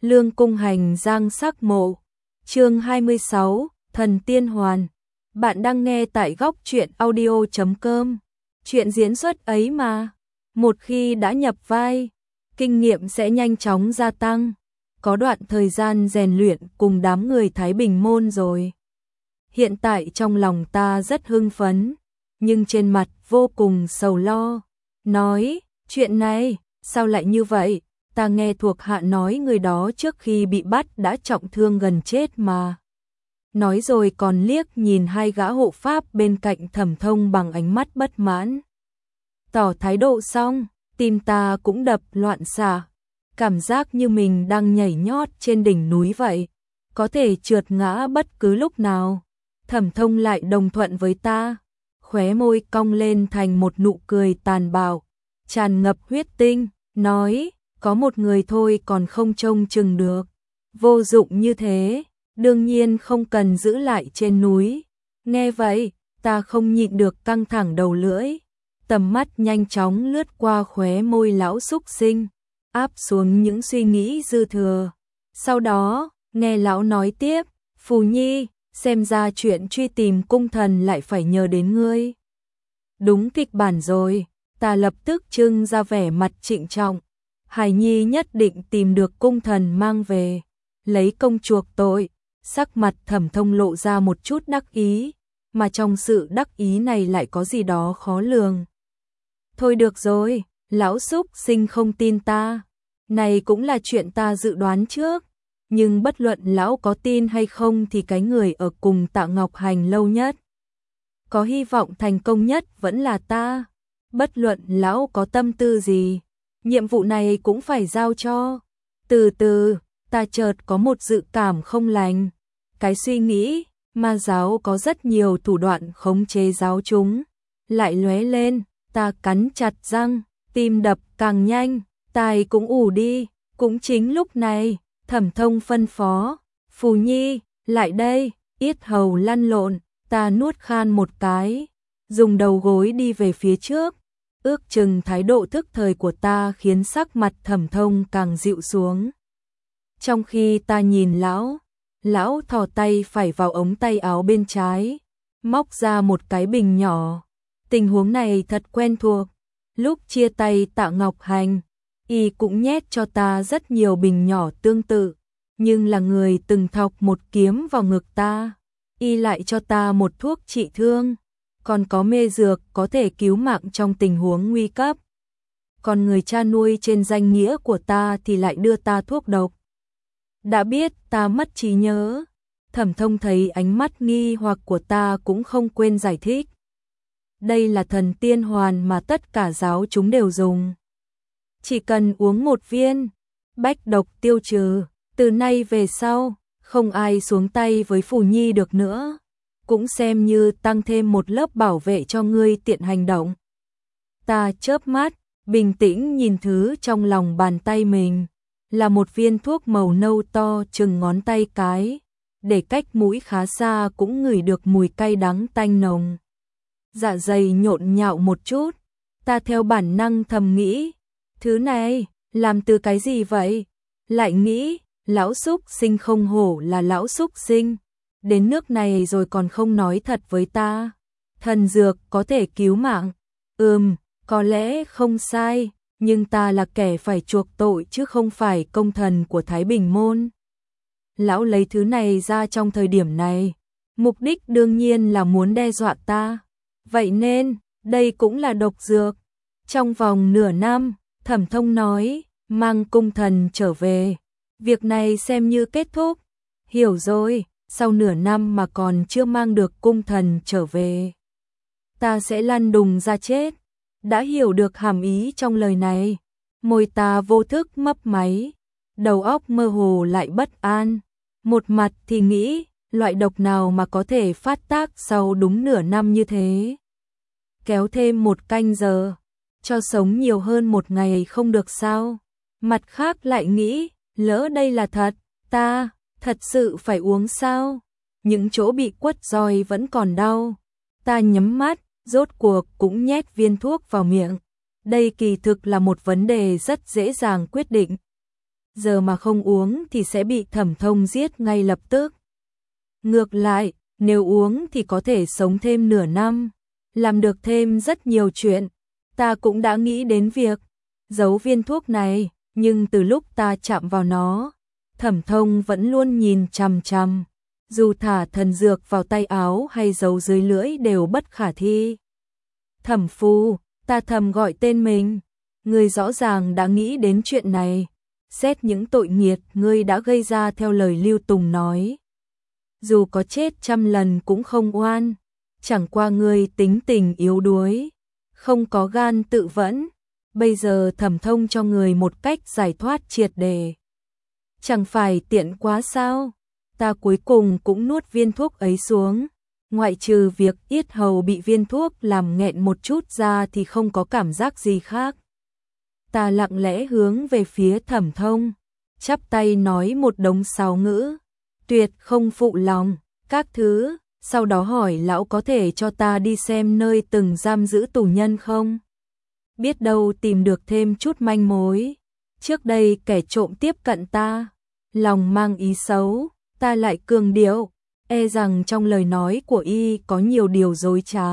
Lương Cung Hành giang sắc mộ. Chương 26, Thần Tiên Hoàn. Bạn đang nghe tại góc truyện audio.com. Chuyện diễn xuất ấy mà, một khi đã nhập vai, kinh nghiệm sẽ nhanh chóng gia tăng. Có đoạn thời gian rèn luyện cùng đám người Thái Bình môn rồi. Hiện tại trong lòng ta rất hưng phấn, nhưng trên mặt vô cùng sầu lo. Nói, chuyện này, sao lại như vậy? Ta nghe thuộc hạ nói người đó trước khi bị bắt đã trọng thương gần chết mà. Nói rồi còn liếc nhìn hai gã hộ pháp bên cạnh Thẩm Thông bằng ánh mắt bất mãn. Tỏ thái độ xong, tim ta cũng đập loạn xạ. Cảm giác như mình đang nhảy nhót trên đỉnh núi vậy, có thể trượt ngã bất cứ lúc nào. Thẩm Thông lại đồng thuận với ta, khóe môi cong lên thành một nụ cười tàn bạo, tràn ngập huyết tinh, nói, có một người thôi còn không trông chừng được. Vô dụng như thế, đương nhiên không cần giữ lại trên núi. Nghe vậy, ta không nhịn được căng thẳng đầu lưỡi, tầm mắt nhanh chóng lướt qua khóe môi lão súc sinh, áp xuống những suy nghĩ dư thừa. Sau đó, nghe lão nói tiếp, Phù Nhi, xem ra chuyện truy tìm cung thần lại phải nhờ đến ngươi. Đúng kịch bản rồi, ta lập tức trưng ra vẻ mặt trịnh trọng. Hải Nhi nhất định tìm được cung thần mang về, lấy công chuộc tội. Sắc mặt Thẩm Thông lộ ra một chút đắc ý, mà trong sự đắc ý này lại có gì đó khó lường. Thôi được rồi, lão súc sinh không tin ta. Này cũng là chuyện ta dự đoán trước. Nhưng bất luận lão có tin hay không thì cái người ở cùng Tạ Ngọc Hành lâu nhất, có hy vọng thành công nhất vẫn là ta. Bất luận lão có tâm tư gì, nhiệm vụ này cũng phải giao cho. Từ từ, ta chợt có một dự cảm không lành. Cái suy nghĩ, ma giáo có rất nhiều thủ đoạn khống chế giáo chúng. Lại lóe lên, ta cắn chặt răng, tim đập càng nhanh, tai cũng ù đi. Cũng chính lúc này, Thẩm Thông phân phó, Phù Nhi, lại đây, yết hầu lăn lộn, ta nuốt khan một cái, dùng đầu gối đi về phía trước. Ước chừng thái độ thức thời của ta khiến sắc mặt Thẩm Thông càng dịu xuống. Trong khi ta nhìn lão thò tay phải vào ống tay áo bên trái, móc ra một cái bình nhỏ. Tình huống này thật quen thuộc. Lúc chia tay Tạ Ngọc Hành, y cũng nhét cho ta rất nhiều bình nhỏ tương tự, nhưng là người từng thọc một kiếm vào ngực ta. Y lại cho ta một thuốc trị thương, còn có mê dược có thể cứu mạng trong tình huống nguy cấp. Còn người cha nuôi trên danh nghĩa của ta thì lại đưa ta thuốc độc. Đã biết ta mất trí nhớ, Thẩm Thông thấy ánh mắt nghi hoặc của ta cũng không quên giải thích. Đây là thần tiên hoàn mà tất cả giáo chúng đều dùng. Chỉ cần uống một viên, bách độc tiêu trừ, từ nay về sau, không ai xuống tay với Phù Nhi được nữa. Cũng xem như tăng thêm một lớp bảo vệ cho ngươi tiện hành động. Ta chớp mắt, bình tĩnh nhìn thứ trong lòng bàn tay mình, là một viên thuốc màu nâu to chừng ngón tay cái, để cách mũi khá xa cũng ngửi được mùi cay đắng tanh nồng. Dạ dày nhộn nhạo một chút, ta theo bản năng thầm nghĩ, thứ này, làm từ cái gì vậy? Lại nghĩ, lão súc sinh không hổ là lão súc sinh, đến nước này rồi còn không nói thật với ta. Thần dược có thể cứu mạng, có lẽ không sai, nhưng ta là kẻ phải chuộc tội chứ không phải công thần của Thái Bình môn. Lão lấy thứ này ra trong thời điểm này, mục đích đương nhiên là muốn đe dọa ta. Vậy nên, đây cũng là độc dược. Trong vòng nửa năm, Thẩm Thông nói, mang cung thần trở về. Việc này xem như kết thúc. Hiểu rồi, sau nửa năm mà còn chưa mang được cung thần trở về, ta sẽ lăn đùng ra chết. Đã hiểu được hàm ý trong lời này, môi ta vô thức mấp máy, đầu óc mơ hồ lại bất an. Một mặt thì nghĩ, loại độc nào mà có thể phát tác sau đúng nửa năm như thế. Kéo thêm một canh giờ, cho sống nhiều hơn một ngày không được sao. Mặt khác lại nghĩ, lỡ đây là thật, ta thật sự phải uống sao? Những chỗ bị quất roi vẫn còn đau. Ta nhắm mắt, rốt cuộc cũng nhét viên thuốc vào miệng. Đây kỳ thực là một vấn đề rất dễ dàng quyết định. giờ mà không uống thì sẽ bị Thẩm Thông giết ngay lập tức. Ngược lại, nếu uống thì có thể sống thêm nửa năm, làm được thêm rất nhiều chuyện. Ta cũng đã nghĩ đến việc giấu viên thuốc này, nhưng từ lúc ta chạm vào nó, Thẩm Thông vẫn luôn nhìn chằm chằm. Dù thả thần dược vào tay áo hay giấu dưới lưỡi đều bất khả thi. Thẩm Phu, ta thầm gọi tên mình. Ngươi rõ ràng đã nghĩ đến chuyện này. Xét những tội nghiệt ngươi đã gây ra theo lời Lưu Tùng nói. Dù có chết 100 lần cũng không oan. Chẳng qua ngươi tính tình yếu đuối, không có gan tự vẫn. Bây giờ Thẩm Thông cho người một cách giải thoát triệt để. Chẳng phải tiện quá sao? Ta cuối cùng cũng nuốt viên thuốc ấy xuống. Ngoại trừ việc yết hầu bị viên thuốc làm nghẹn một chút ra thì không có cảm giác gì khác. Ta lặng lẽ hướng về phía Thẩm Thông, chắp tay nói một đống sáo ngữ, tuyệt không phụ lòng, các thứ, sau đó hỏi lão có thể cho ta đi xem nơi từng giam giữ tù nhân không? Biết đâu tìm được thêm chút manh mối. Trước đây kẻ trộm tiếp cận ta, lòng mang ý xấu, ta lại cường điệu, e rằng trong lời nói của y có nhiều điều dối trá.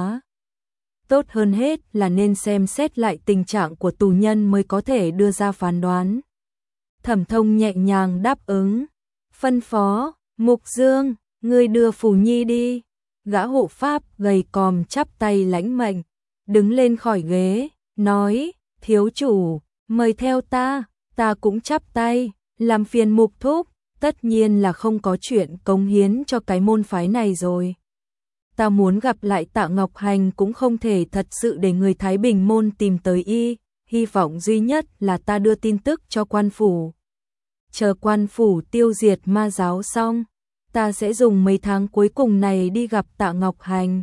Tốt hơn hết là nên xem xét lại tình trạng của tù nhân mới có thể đưa ra phán đoán. Thẩm Thông nhẹ nhàng đáp ứng, phân phó, Mục Dương, ngươi đưa Phù Nhi đi. Gã hộ pháp gầy còm chắp tay lãnh mệnh, đứng lên khỏi ghế, nói, thiếu chủ, mời theo ta. Ta cũng chắp tay, làm phiền Mục Thúc, tất nhiên là không có chuyện cống hiến cho cái môn phái này rồi. Ta muốn gặp lại Tạ Ngọc Hành cũng không thể thật sự để người Thái Bình môn tìm tới y, hy vọng duy nhất là ta đưa tin tức cho quan phủ. Chờ quan phủ tiêu diệt ma giáo xong, ta sẽ dùng mấy tháng cuối cùng này đi gặp Tạ Ngọc Hành.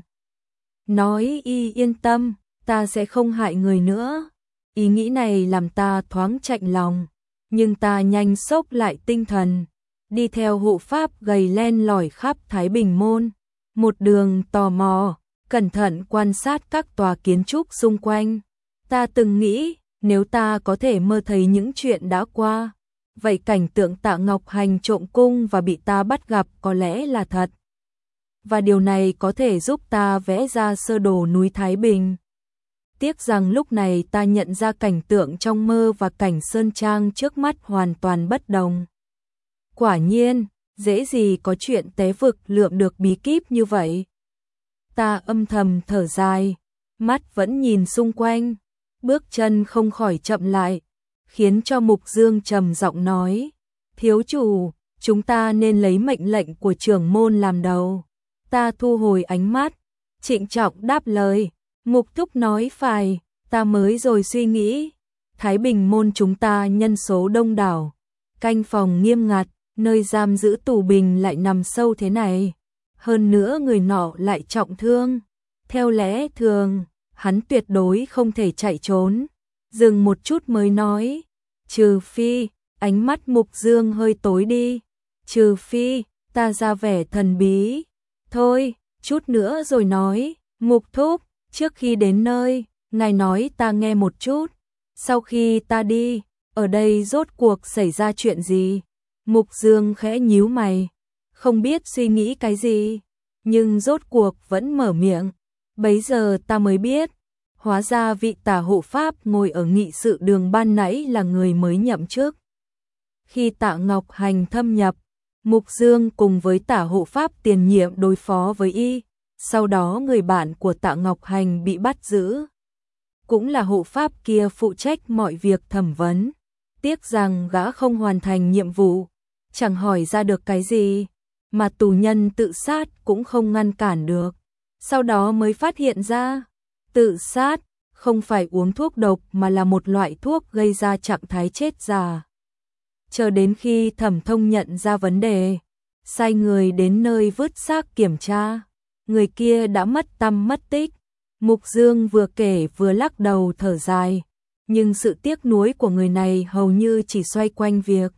Nói y yên tâm, ta sẽ không hại người nữa. Ý nghĩ này làm ta thoáng chạnh lòng, nhưng ta nhanh xốc lại tinh thần, đi theo hộ pháp gầy len lỏi khắp Thái Bình môn, một đường tò mò, cẩn thận quan sát các tòa kiến trúc xung quanh. Ta từng nghĩ, nếu ta có thể mơ thấy những chuyện đã qua, vậy cảnh tượng Tạ Ngọc Hành trộm cung và bị ta bắt gặp có lẽ là thật. Và điều này có thể giúp ta vẽ ra sơ đồ núi Thái Bình. Tiếc rằng lúc này ta nhận ra cảnh tượng trong mơ và cảnh sơn trang trước mắt hoàn toàn bất đồng. Quả nhiên, dễ gì có chuyện té vực lượm được bí kíp như vậy. Ta âm thầm thở dài, mắt vẫn nhìn xung quanh, bước chân không khỏi chậm lại, khiến cho Mục Dương trầm giọng nói, thiếu chủ, chúng ta nên lấy mệnh lệnh của trưởng môn làm đầu. Ta thu hồi ánh mắt, trịnh trọng đáp lời, Mục Thúc nói phải, ta mới rồi suy nghĩ. Thái Bình môn chúng ta nhân số đông đảo, canh phòng nghiêm ngặt, nơi giam giữ tù binh lại nằm sâu thế này. Hơn nữa người nọ lại trọng thương. Theo lẽ thường, hắn tuyệt đối không thể chạy trốn. Dừng một chút mới nói, trừ phi, ánh mắt Mục Dương hơi tối đi. Trừ phi, ta ra vẻ thần bí. Thôi, chút nữa rồi nói, Mục Thúc, trước khi đến nơi, ngài nói ta nghe một chút. Sau khi ta đi, ở đây rốt cuộc xảy ra chuyện gì? Mục Dương khẽ nhíu mày, không biết suy nghĩ cái gì, nhưng rốt cuộc vẫn mở miệng. Bấy giờ ta mới biết, hóa ra vị Tả hộ pháp ngồi ở nghị sự đường ban nãy là người mới nhậm chức. Khi Tạ Ngọc Hành thâm nhập, Mục Dương cùng với Tả hộ pháp tiền nhiệm đối phó với y, sau đó người bạn của Tạ Ngọc Hành bị bắt giữ. Cũng là hộ pháp kia phụ trách mọi việc thẩm vấn. Tiếc rằng gã không hoàn thành nhiệm vụ, chẳng hỏi ra được cái gì, mà tù nhân tự sát cũng không ngăn cản được. Sau đó mới phát hiện ra, tự sát không phải uống thuốc độc mà là một loại thuốc gây ra trạng thái chết già. Chờ đến khi Thẩm Thông nhận ra vấn đề, sai người đến nơi vứt xác kiểm tra, người kia đã mất tăm mất tích. Mục Dương vừa kể vừa lắc đầu thở dài, nhưng sự tiếc nuối của người này hầu như chỉ xoay quanh việc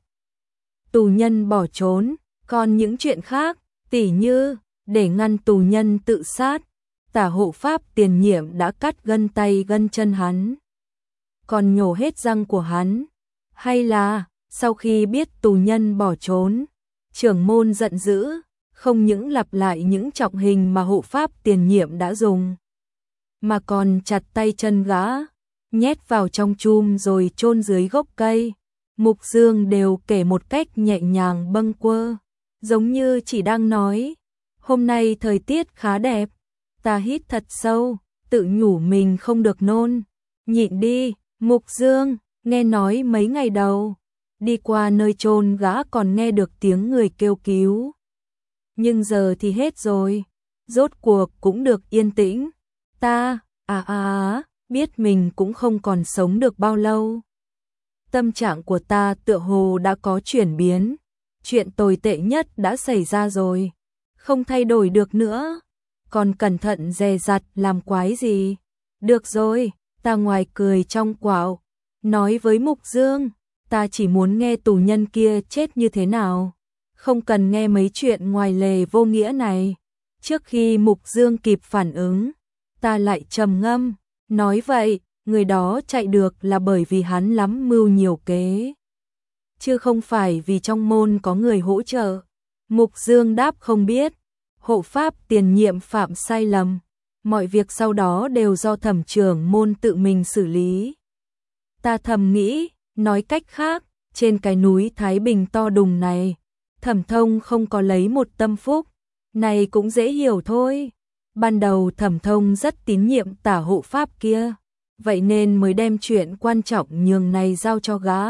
tù nhân bỏ trốn, còn những chuyện khác, tỉ như để ngăn tù nhân tự sát, Tả hộ pháp tiền nhiệm đã cắt gân tay gân chân hắn, còn nhổ hết răng của hắn, hay là Sau khi biết tù nhân bỏ trốn, trưởng môn giận dữ, không những lặp lại những trọng hình mà hộ pháp tiền nhiệm đã dùng, mà còn chặt tay chân gã, nhét vào trong chum rồi chôn dưới gốc cây. Mục Dương đều kể một cách nhẹ nhàng bâng quơ, giống như chỉ đang nói, hôm nay thời tiết khá đẹp. Ta hít thật sâu, tự nhủ mình không được nôn. Nhịn đi, Mục Dương, nghe nói mấy ngày đầu, đi qua nơi chôn gã còn nghe được tiếng người kêu cứu. Nhưng giờ thì hết rồi, rốt cuộc cũng được yên tĩnh. Ta, biết mình cũng không còn sống được bao lâu. Tâm trạng của ta tựa hồ đã có chuyển biến, chuyện tồi tệ nhất đã xảy ra rồi, không thay đổi được nữa, còn cẩn thận dè dặt làm quái gì. Được rồi, ta ngoài cười trong quạo, nói với Mục Dương, ta chỉ muốn nghe tù nhân kia chết như thế nào, không cần nghe mấy chuyện ngoài lề vô nghĩa này. Trước khi Mục Dương kịp phản ứng, ta lại trầm ngâm, nói vậy, người đó chạy được là bởi vì hắn lắm mưu nhiều kế, chứ không phải vì trong môn có người hỗ trợ. Mục Dương đáp không biết, hộ pháp tiền nhiệm phạm sai lầm, mọi việc sau đó đều do thẩm trưởng môn tự mình xử lý. Ta thầm nghĩ, nói cách khác, trên cái núi Thái Bình to đùng này, Thẩm Thông không có lấy một tâm phúc, này cũng dễ hiểu thôi. Ban đầu Thẩm Thông rất tín nhiệm tả hộ pháp kia, vậy nên mới đem chuyện quan trọng nhường này giao cho gã.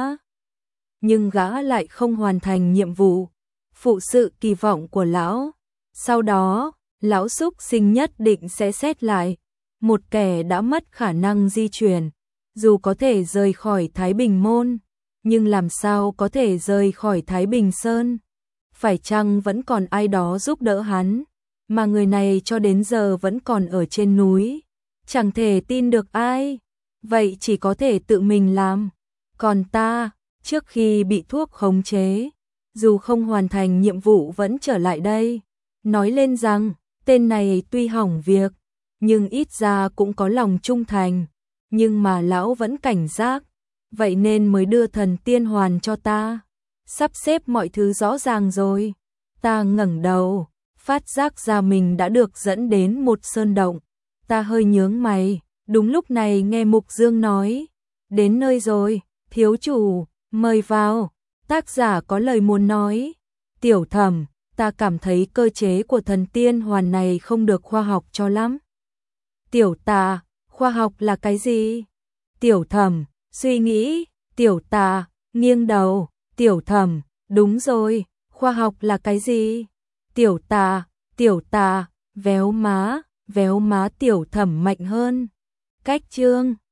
Nhưng gã lại không hoàn thành nhiệm vụ, phụ sự kỳ vọng của lão. Sau đó, lão xúc sinh nhất định sẽ xét lại. Một kẻ đã mất khả năng di chuyển, dù có thể rời khỏi Thái Bình Môn, nhưng làm sao có thể rời khỏi Thái Bình Sơn? Phải chăng vẫn còn ai đó giúp đỡ hắn? Mà người này cho đến giờ vẫn còn ở trên núi, chẳng thể tin được ai, vậy chỉ có thể tự mình làm. Còn ta, trước khi bị thuốc khống chế, dù không hoàn thành nhiệm vụ vẫn trở lại đây, nói lên rằng, tên này tuy hỏng việc, nhưng ít ra cũng có lòng trung thành, nhưng mà lão vẫn cảnh giác, vậy nên mới đưa thần tiên hoàn cho ta, sắp xếp mọi thứ rõ ràng rồi. Ta ngẩng đầu, phát giác ra mình đã được dẫn đến một sơn động, ta hơi nhướng mày, đúng lúc này nghe Mục Dương nói, đến nơi rồi, thiếu chủ, mời vào, tác giả có lời muốn nói. Tiểu Thẩm, ta cảm thấy cơ chế của thần tiên hoàn này không được khoa học cho lắm. Tiểu Tà, khoa học là cái gì? Tiểu Thẩm, suy nghĩ. Tiểu Tà, nghiêng đầu. Tiểu Thẩm, đúng rồi, khoa học là cái gì? Tiểu Tà, véo má Tiểu Thẩm mạnh hơn. Cách chương